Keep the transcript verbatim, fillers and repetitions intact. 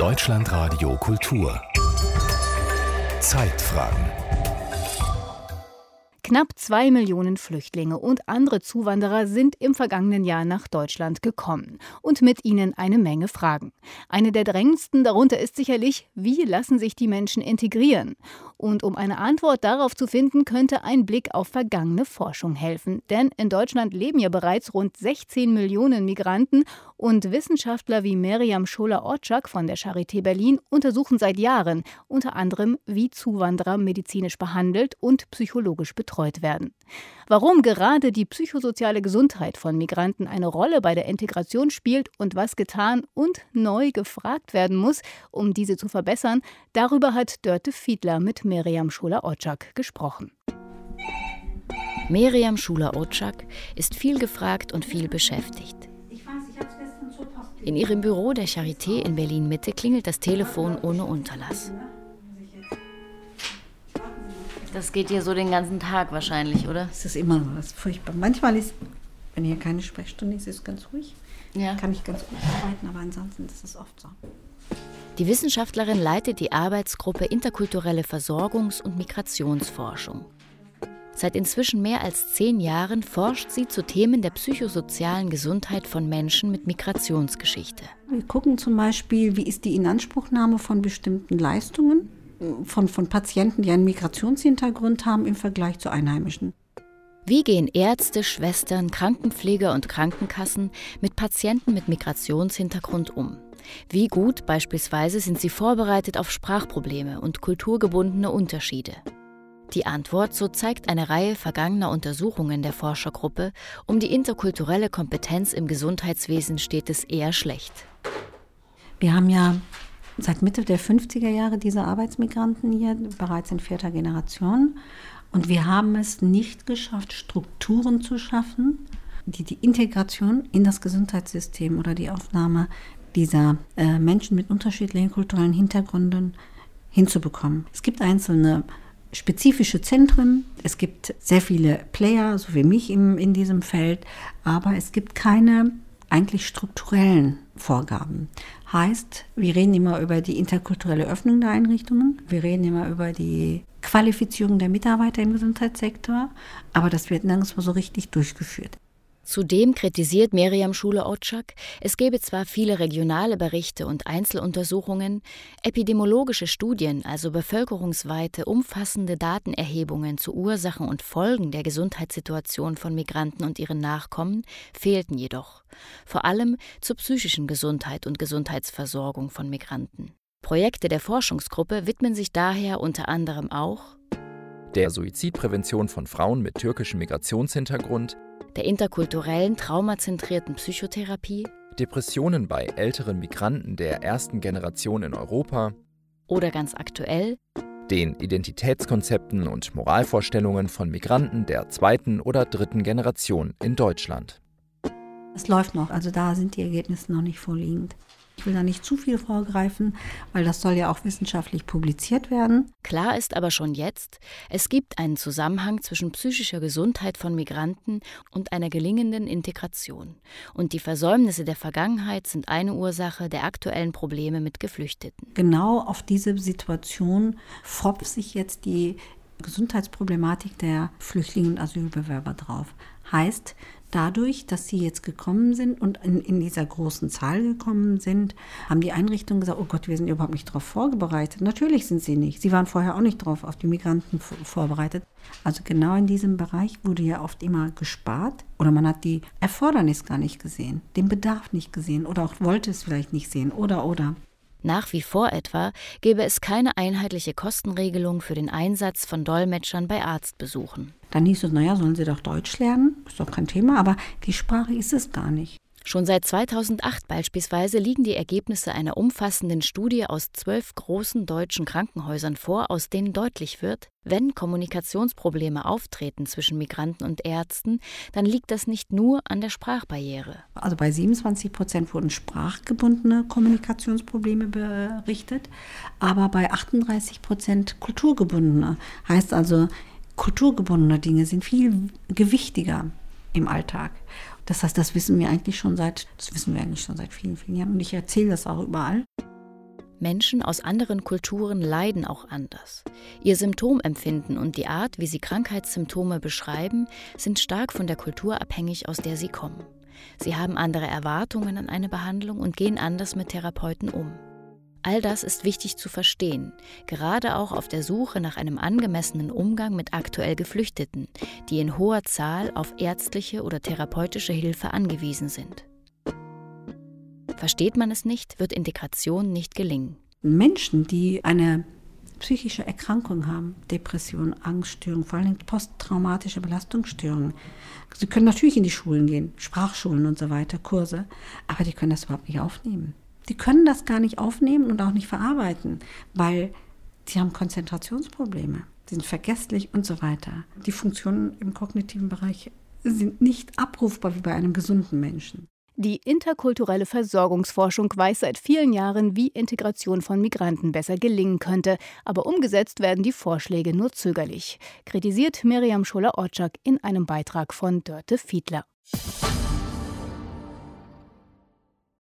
Deutschlandradio Kultur. Zeitfragen. Knapp zwei Millionen Flüchtlinge und andere Zuwanderer sind im vergangenen Jahr nach Deutschland gekommen. Und mit ihnen eine Menge Fragen. Eine der drängendsten darunter ist sicherlich, wie lassen sich die Menschen integrieren? Und um eine Antwort darauf zu finden, könnte ein Blick auf vergangene Forschung helfen. Denn in Deutschland leben ja bereits rund sechzehn Millionen Migranten und Wissenschaftler wie Meriam Schola-Orcak von der Charité Berlin untersuchen seit Jahren unter anderem, wie Zuwanderer medizinisch behandelt und psychologisch betreut werden. Warum gerade die psychosoziale Gesundheit von Migranten eine Rolle bei der Integration spielt und was getan und neu gefragt werden muss, um diese zu verbessern, darüber hat Dörte Fiedler mit Meriam Schola-Orcak gesprochen. Meriam Schola-Orcak ist viel gefragt und viel beschäftigt. In ihrem Büro der Charité in Berlin-Mitte klingelt das Telefon ohne Unterlass. Das geht hier so den ganzen Tag wahrscheinlich, oder? Es ist immer so, das ist furchtbar. Manchmal ist, wenn hier keine Sprechstunde ist, ist es ganz ruhig. Ja. Kann ich ganz gut arbeiten, aber ansonsten ist es oft so. Die Wissenschaftlerin leitet die Arbeitsgruppe Interkulturelle Versorgungs- und Migrationsforschung. Seit inzwischen mehr als zehn Jahren forscht sie zu Themen der psychosozialen Gesundheit von Menschen mit Migrationsgeschichte. Wir gucken zum Beispiel, wie ist die Inanspruchnahme von bestimmten Leistungen von, von Patienten, die einen Migrationshintergrund haben, im Vergleich zu Einheimischen. Wie gehen Ärzte, Schwestern, Krankenpfleger und Krankenkassen mit Patienten mit Migrationshintergrund um? Wie gut beispielsweise sind sie vorbereitet auf Sprachprobleme und kulturgebundene Unterschiede? Die Antwort, so zeigt eine Reihe vergangener Untersuchungen der Forschergruppe, um die interkulturelle Kompetenz im Gesundheitswesen steht es eher schlecht. Wir haben ja seit Mitte der fünfziger Jahre diese Arbeitsmigranten hier, bereits in vierter Generation. Und wir haben es nicht geschafft, Strukturen zu schaffen, die die Integration in das Gesundheitssystem oder die Aufnahme dieser äh, Menschen mit unterschiedlichen kulturellen Hintergründen hinzubekommen. Es gibt einzelne spezifische Zentren, es gibt sehr viele Player, so wie mich im, in diesem Feld, aber es gibt keine eigentlich strukturellen Vorgaben. Heißt, wir reden immer über die interkulturelle Öffnung der Einrichtungen, wir reden immer über die Qualifizierung der Mitarbeiter im Gesundheitssektor, aber das wird nirgendwo so richtig durchgeführt. Zudem kritisiert Meriam Schola-Orcak, es gebe zwar viele regionale Berichte und Einzeluntersuchungen, epidemiologische Studien, also bevölkerungsweite, umfassende Datenerhebungen zu Ursachen und Folgen der Gesundheitssituation von Migranten und ihren Nachkommen fehlten jedoch, vor allem zur psychischen Gesundheit und Gesundheitsversorgung von Migranten. Projekte der Forschungsgruppe widmen sich daher unter anderem auch der Suizidprävention von Frauen mit türkischem Migrationshintergrund, der interkulturellen, traumazentrierten Psychotherapie, Depressionen bei älteren Migranten der ersten Generation in Europa oder ganz aktuell den Identitätskonzepten und Moralvorstellungen von Migranten der zweiten oder dritten Generation in Deutschland. Es läuft noch, also da sind die Ergebnisse noch nicht vorliegend. Ich will da nicht zu viel vorgreifen, weil das soll ja auch wissenschaftlich publiziert werden. Klar ist aber schon jetzt, es gibt einen Zusammenhang zwischen psychischer Gesundheit von Migranten und einer gelingenden Integration. Und die Versäumnisse der Vergangenheit sind eine Ursache der aktuellen Probleme mit Geflüchteten. Genau auf diese Situation fropft sich jetzt die Gesundheitsproblematik der Flüchtlinge und Asylbewerber drauf. Heißt, dadurch, dass sie jetzt gekommen sind und in, in dieser großen Zahl gekommen sind, haben die Einrichtungen gesagt, oh Gott, wir sind überhaupt nicht darauf vorbereitet. Natürlich sind sie nicht. Sie waren vorher auch nicht drauf auf die Migranten vorbereitet. Also genau in diesem Bereich wurde ja oft immer gespart oder man hat die Erfordernis gar nicht gesehen, den Bedarf nicht gesehen oder auch wollte es vielleicht nicht sehen oder oder. Nach wie vor etwa gäbe es keine einheitliche Kostenregelung für den Einsatz von Dolmetschern bei Arztbesuchen. Dann hieß es, naja, sollen sie doch Deutsch lernen, ist doch kein Thema, aber die Sprache ist es gar nicht. Schon seit zweitausendacht beispielsweise liegen die Ergebnisse einer umfassenden Studie aus zwölf großen deutschen Krankenhäusern vor, aus denen deutlich wird, wenn Kommunikationsprobleme auftreten zwischen Migranten und Ärzten, dann liegt das nicht nur an der Sprachbarriere. Also bei siebenundzwanzig Prozent wurden sprachgebundene Kommunikationsprobleme berichtet, aber bei achtunddreißig Prozent kulturgebundene. Heißt also, kulturgebundene Dinge sind viel gewichtiger im Alltag. Das heißt, das wissen wir eigentlich schon seit, das wissen wir eigentlich schon seit vielen, vielen Jahren und ich erzähle das auch überall. Menschen aus anderen Kulturen leiden auch anders. Ihr Symptomempfinden und die Art, wie sie Krankheitssymptome beschreiben, sind stark von der Kultur abhängig, aus der sie kommen. Sie haben andere Erwartungen an eine Behandlung und gehen anders mit Therapeuten um. All das ist wichtig zu verstehen, gerade auch auf der Suche nach einem angemessenen Umgang mit aktuell Geflüchteten, die in hoher Zahl auf ärztliche oder therapeutische Hilfe angewiesen sind. Versteht man es nicht, wird Integration nicht gelingen. Menschen, die eine psychische Erkrankung haben, Depression, Angststörung, vor allem posttraumatische Belastungsstörungen, sie können natürlich in die Schulen gehen, Sprachschulen und so weiter, Kurse, aber die können das überhaupt nicht aufnehmen. Die können das gar nicht aufnehmen und auch nicht verarbeiten, weil sie haben Konzentrationsprobleme, sie sind vergesslich und so weiter. Die Funktionen im kognitiven Bereich sind nicht abrufbar wie bei einem gesunden Menschen. Die interkulturelle Versorgungsforschung weiß seit vielen Jahren, wie Integration von Migranten besser gelingen könnte. Aber umgesetzt werden die Vorschläge nur zögerlich, kritisiert Miriam Scholer-Ortschak in einem Beitrag von Dörte Fiedler.